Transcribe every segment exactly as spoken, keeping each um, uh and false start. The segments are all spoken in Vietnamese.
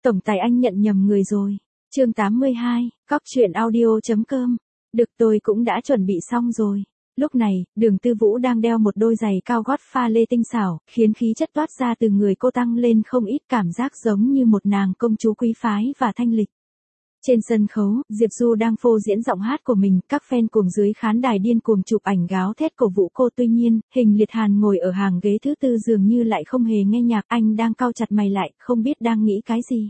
Tổng tài anh nhận nhầm người rồi. Chương tám mươi hai, cóc truyện audio.com. Được, tôi cũng đã chuẩn bị xong rồi. Lúc này, Đường Tư Vũ đang đeo một đôi giày cao gót pha lê tinh xảo, khiến khí chất toát ra từ người cô tăng lên không ít, cảm giác giống như một nàng công chúa quý phái và thanh lịch. Trên sân khấu, Diệp Du đang phô diễn giọng hát của mình, các fan cuồng dưới khán đài điên cuồng chụp ảnh gáo thét cổ vũ cô. Tuy nhiên, Hình Liệt Hàn ngồi ở hàng ghế thứ tư dường như lại không hề nghe nhạc, anh đang cau chặt mày lại, không biết đang nghĩ cái gì.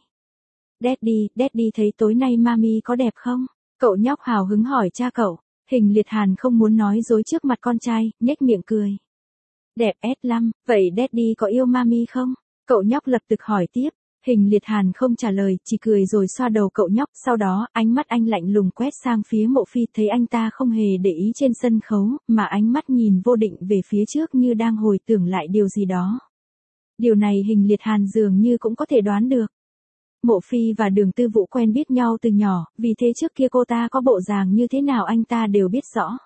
Daddy, Daddy thấy tối nay mami có đẹp không? Cậu nhóc hào hứng hỏi cha cậu. Hình Liệt Hàn không muốn nói dối trước mặt con trai, nhếch miệng cười. Đẹp ét lăm, vậy Daddy có yêu mami không? Cậu nhóc lập tức hỏi tiếp. Hình Liệt Hàn không trả lời, chỉ cười rồi xoa đầu cậu nhóc, sau đó, ánh mắt anh lạnh lùng quét sang phía Mộ Phi, thấy anh ta không hề để ý trên sân khấu, mà ánh mắt nhìn vô định về phía trước như đang hồi tưởng lại điều gì đó. Điều này Hình Liệt Hàn dường như cũng có thể đoán được. Mộ Phi và Đường Tư Vũ quen biết nhau từ nhỏ, vì thế trước kia cô ta có bộ dáng như thế nào anh ta đều biết rõ.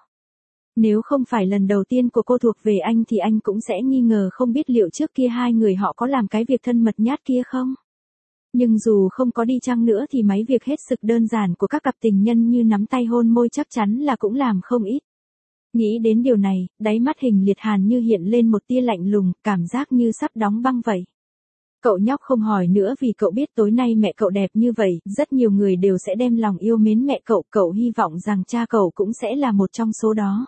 Nếu không phải lần đầu tiên của cô thuộc về anh thì anh cũng sẽ nghi ngờ không biết liệu trước kia hai người họ có làm cái việc thân mật nhát kia không. Nhưng dù không có đi chăng nữa thì mấy việc hết sức đơn giản của các cặp tình nhân như nắm tay hôn môi chắc chắn là cũng làm không ít. Nghĩ đến điều này, đáy mắt Hình Liệt Hàn như hiện lên một tia lạnh lùng, cảm giác như sắp đóng băng vậy. Cậu nhóc không hỏi nữa vì cậu biết tối nay mẹ cậu đẹp như vậy, rất nhiều người đều sẽ đem lòng yêu mến mẹ cậu, cậu hy vọng rằng cha cậu cũng sẽ là một trong số đó.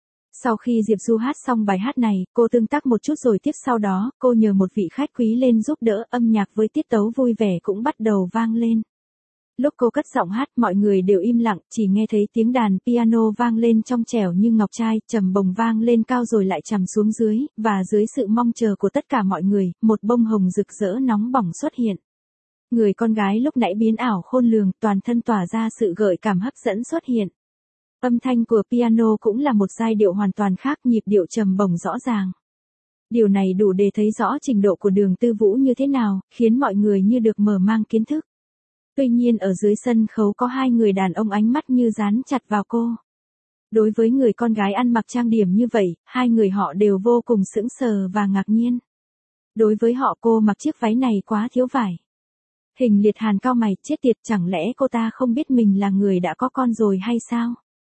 Sau khi Diệp Du hát xong bài hát này, cô tương tác một chút rồi tiếp sau đó, cô nhờ một vị khách quý lên giúp đỡ, âm nhạc với tiết tấu vui vẻ cũng bắt đầu vang lên. Lúc cô cất giọng hát, mọi người đều im lặng, chỉ nghe thấy tiếng đàn piano vang lên trong trẻo như ngọc trai, trầm bồng vang lên cao rồi lại trầm xuống dưới, và dưới sự mong chờ của tất cả mọi người, một bông hồng rực rỡ nóng bỏng xuất hiện. Người con gái lúc nãy biến ảo khôn lường, toàn thân tỏa ra sự gợi cảm hấp dẫn xuất hiện. Âm thanh của piano cũng là một giai điệu hoàn toàn khác, nhịp điệu trầm bổng rõ ràng. Điều này đủ để thấy rõ trình độ của Đường Tư Vũ như thế nào, khiến mọi người như được mở mang kiến thức. Tuy nhiên ở dưới sân khấu có hai người đàn ông ánh mắt như dán chặt vào cô. Đối với người con gái ăn mặc trang điểm như vậy, hai người họ đều vô cùng sững sờ và ngạc nhiên. Đối với họ cô mặc chiếc váy này quá thiếu vải. Hình Liệt Hàn cau mày, chết tiệt, chẳng lẽ cô ta không biết mình là người đã có con rồi hay sao?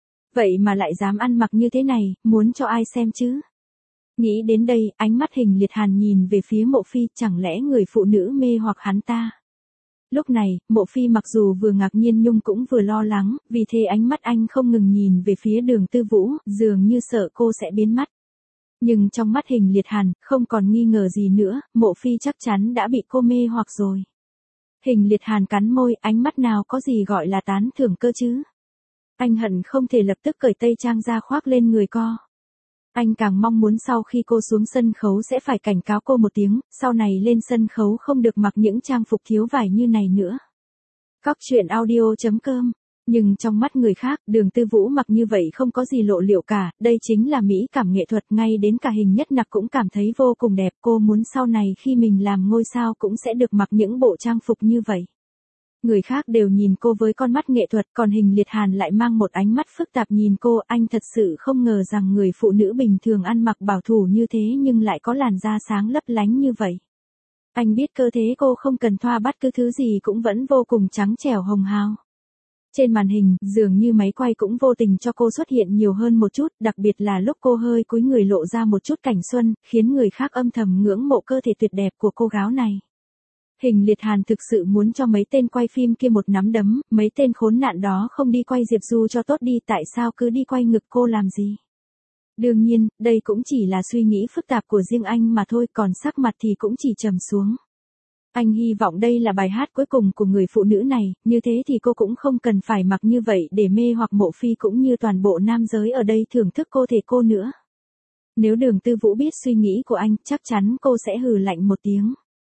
Vậy mà lại dám ăn mặc như thế này, muốn cho ai xem chứ? Nghĩ đến đây, ánh mắt Hình Liệt Hàn nhìn về phía Mộ Phi, chẳng lẽ người phụ nữ mê hoặc hắn ta? Lúc này, Mộ Phi mặc dù vừa ngạc nhiên nhưng cũng vừa lo lắng, vì thế ánh mắt anh không ngừng nhìn về phía Đường Tư Vũ, dường như sợ cô sẽ biến mắt. Nhưng trong mắt Hình Liệt Hàn, không còn nghi ngờ gì nữa, Mộ Phi chắc chắn đã bị cô mê hoặc rồi. Hình Liệt Hàn cắn môi, ánh mắt nào có gì gọi là tán thưởng cơ chứ? Anh hận không thể lập tức cởi tây trang ra khoác lên người cô. Anh càng mong muốn sau khi cô xuống sân khấu sẽ phải cảnh cáo cô một tiếng, sau này lên sân khấu không được mặc những trang phục thiếu vải như này nữa. Cóc truyện audio.com. Nhưng trong mắt người khác, Đường Tư Vũ mặc như vậy không có gì lộ liễu cả, đây chính là mỹ cảm nghệ thuật, ngay đến cả Hình Nhất Nặc cũng cảm thấy vô cùng đẹp, cô muốn sau này khi mình làm ngôi sao cũng sẽ được mặc những bộ trang phục như vậy. Người khác đều nhìn cô với con mắt nghệ thuật, còn Hình Liệt Hàn lại mang một ánh mắt phức tạp nhìn cô, anh thật sự không ngờ rằng người phụ nữ bình thường ăn mặc bảo thủ như thế nhưng lại có làn da sáng lấp lánh như vậy. Anh biết cơ thế cô không cần thoa bất cứ thứ gì cũng vẫn vô cùng trắng trẻo hồng hào. Trên màn hình, dường như máy quay cũng vô tình cho cô xuất hiện nhiều hơn một chút, đặc biệt là lúc cô hơi cúi người lộ ra một chút cảnh xuân, khiến người khác âm thầm ngưỡng mộ cơ thể tuyệt đẹp của cô gái này. Hình Liệt Hàn thực sự muốn cho mấy tên quay phim kia một nắm đấm, mấy tên khốn nạn đó không đi quay Diệp Du cho tốt đi, tại sao cứ đi quay ngực cô làm gì? Đương nhiên, đây cũng chỉ là suy nghĩ phức tạp của riêng anh mà thôi, còn sắc mặt thì cũng chỉ trầm xuống. Anh hy vọng đây là bài hát cuối cùng của người phụ nữ này, như thế thì cô cũng không cần phải mặc như vậy để mê hoặc Mộ Phi cũng như toàn bộ nam giới ở đây thưởng thức cô thể cô nữa. Nếu Đường Tư Vũ biết suy nghĩ của anh, chắc chắn cô sẽ hừ lạnh một tiếng.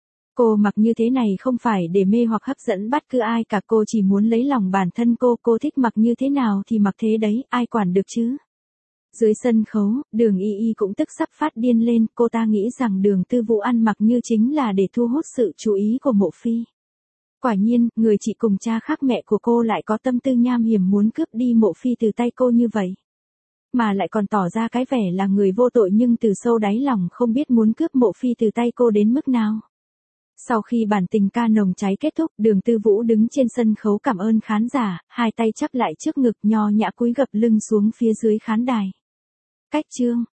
Cô mặc như thế này không phải để mê hoặc hấp dẫn bất cứ ai cả, cô chỉ muốn lấy lòng bản thân cô, cô thích mặc như thế nào thì mặc thế đấy, ai quản được chứ. Dưới sân khấu, Đường Y Y cũng tức sắp phát điên lên, cô ta nghĩ rằng Đường Tư Vũ ăn mặc như chính là để thu hút sự chú ý của Mộ Phi. Quả nhiên, người chị cùng cha khác mẹ của cô lại có tâm tư nham hiểm muốn cướp đi Mộ Phi từ tay cô như vậy. Mà lại còn tỏ ra cái vẻ là người vô tội nhưng từ sâu đáy lòng không biết muốn cướp Mộ Phi từ tay cô đến mức nào. Sau khi bản tình ca nồng cháy kết thúc, Đường Tư Vũ đứng trên sân khấu cảm ơn khán giả, hai tay chắp lại trước ngực nho nhã cúi gập lưng xuống phía dưới khán đài. Cách chương